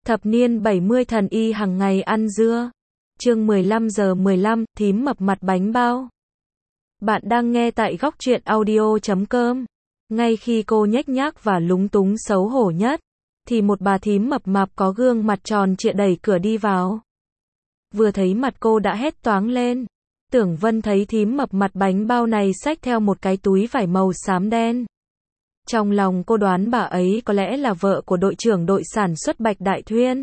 Thập niên 70 thần y hàng ngày ăn dưa. Chương 15:15, thím mập mặt bánh bao. Bạn đang nghe tại góc truyện audio.com. Ngay khi cô nhếch nhác và lúng túng xấu hổ nhất, thì một bà thím mập mạp có gương mặt tròn trịa đẩy cửa đi vào. Vừa thấy mặt cô đã hét toáng lên. Tưởng Vân thấy thím mập mặt bánh bao này xách theo một cái túi vải màu xám đen. Trong lòng cô đoán bà ấy có lẽ là vợ của đội trưởng đội sản xuất Bạch Đại Thuyên.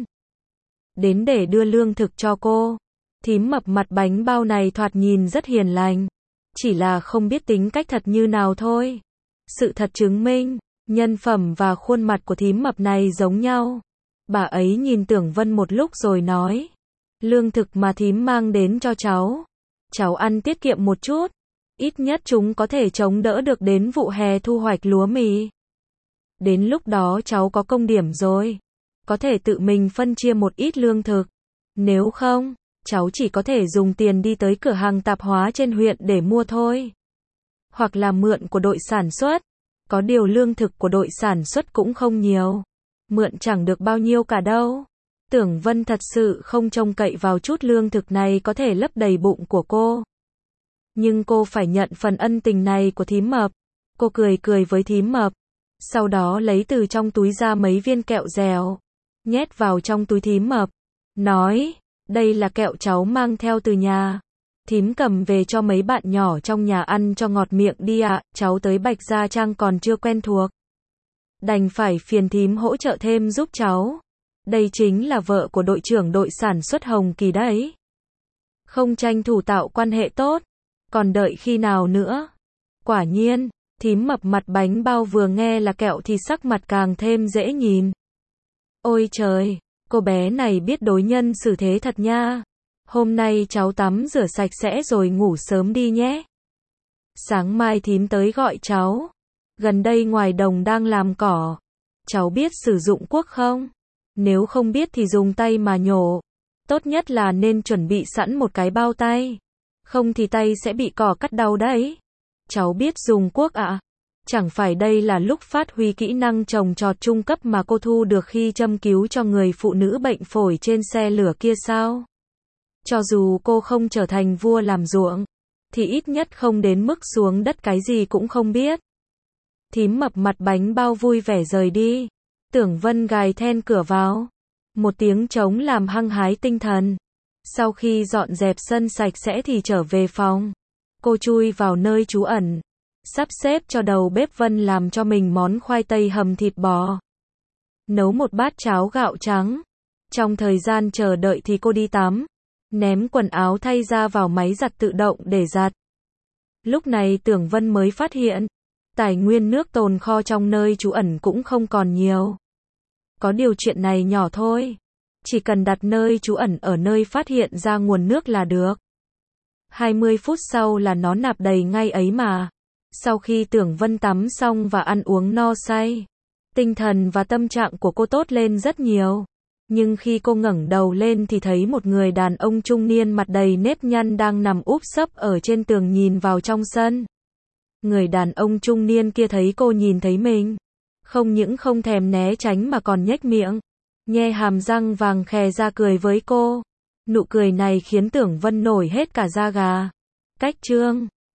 Đến để đưa lương thực cho cô. Thím mập mặt bánh bao này thoạt nhìn rất hiền lành. Chỉ là không biết tính cách thật như nào thôi. Sự thật chứng minh, nhân phẩm và khuôn mặt của thím mập này giống nhau. Bà ấy nhìn Tưởng Vân một lúc rồi nói. Lương thực mà thím mang đến cho cháu. Cháu ăn tiết kiệm một chút. Ít nhất chúng có thể chống đỡ được đến vụ hè thu hoạch lúa mì. Đến lúc đó cháu có công điểm rồi. Có thể tự mình phân chia một ít lương thực. Nếu không, cháu chỉ có thể dùng tiền đi tới cửa hàng tạp hóa trên huyện để mua thôi. Hoặc là mượn của đội sản xuất. Có điều lương thực của đội sản xuất cũng không nhiều. Mượn chẳng được bao nhiêu cả đâu. Tưởng Vân thật sự không trông cậy vào chút lương thực này có thể lấp đầy bụng của cô. Nhưng cô phải nhận phần ân tình này của thím mập. Cô cười cười với thím mập. Sau đó lấy từ trong túi ra mấy viên kẹo dẻo. Nhét vào trong túi thím mập. Nói, đây là kẹo cháu mang theo từ nhà. Thím cầm về cho mấy bạn nhỏ trong nhà ăn cho ngọt miệng đi ạ. Cháu tới Bạch Gia Trang còn chưa quen thuộc. Đành phải phiền thím hỗ trợ thêm giúp cháu. Đây chính là vợ của đội trưởng đội sản xuất Hồng Kỳ đấy. Không tranh thủ tạo quan hệ tốt. Còn đợi khi nào nữa? Quả nhiên, thím mập mặt bánh bao vừa nghe là kẹo thì sắc mặt càng thêm dễ nhìn. Ôi trời, cô bé này biết đối nhân xử thế thật nha. Hôm nay cháu tắm rửa sạch sẽ rồi ngủ sớm đi nhé. Sáng mai thím tới gọi cháu. Gần đây ngoài đồng đang làm cỏ. Cháu biết sử dụng cuốc không? Nếu không biết thì dùng tay mà nhổ. Tốt nhất là nên chuẩn bị sẵn một cái bao tay. Không thì tay sẽ bị cỏ cắt đau đấy. Cháu biết dùng cuốc ạ? Chẳng phải đây là lúc phát huy kỹ năng trồng trọt trung cấp mà cô thu được khi châm cứu cho người phụ nữ bệnh phổi trên xe lửa kia sao? Cho dù cô không trở thành vua làm ruộng, thì ít nhất không đến mức xuống đất cái gì cũng không biết. Thím mập mặt bánh bao vui vẻ rời đi. Tưởng Vân gài then cửa vào. Một tiếng trống làm hăng hái tinh thần. Sau khi dọn dẹp sân sạch sẽ thì trở về phòng. Cô chui vào nơi trú ẩn. Sắp xếp cho đầu bếp Vân làm cho mình món khoai tây hầm thịt bò. Nấu một bát cháo gạo trắng. Trong thời gian chờ đợi thì cô đi tắm. Ném quần áo thay ra vào máy giặt tự động để giặt. Lúc này Tưởng Vân mới phát hiện. Tài nguyên nước tồn kho trong nơi trú ẩn cũng không còn nhiều. Có điều chuyện này nhỏ thôi. Chỉ cần đặt nơi trú ẩn ở nơi phát hiện ra nguồn nước là được. 20 phút sau là nó nạp đầy ngay ấy mà. Sau khi Tưởng Vân tắm xong và ăn uống no say, tinh thần và tâm trạng của cô tốt lên rất nhiều. Nhưng khi cô ngẩng đầu lên thì thấy một người đàn ông trung niên mặt đầy nếp nhăn đang nằm úp sấp ở trên tường nhìn vào trong sân. Người đàn ông trung niên kia thấy cô nhìn thấy mình. Không những không thèm né tránh mà còn nhếch miệng. Nhe hàm răng vàng khè ra cười với cô. Nụ cười này khiến Tưởng Vân nổi hết cả da gà. Cách chương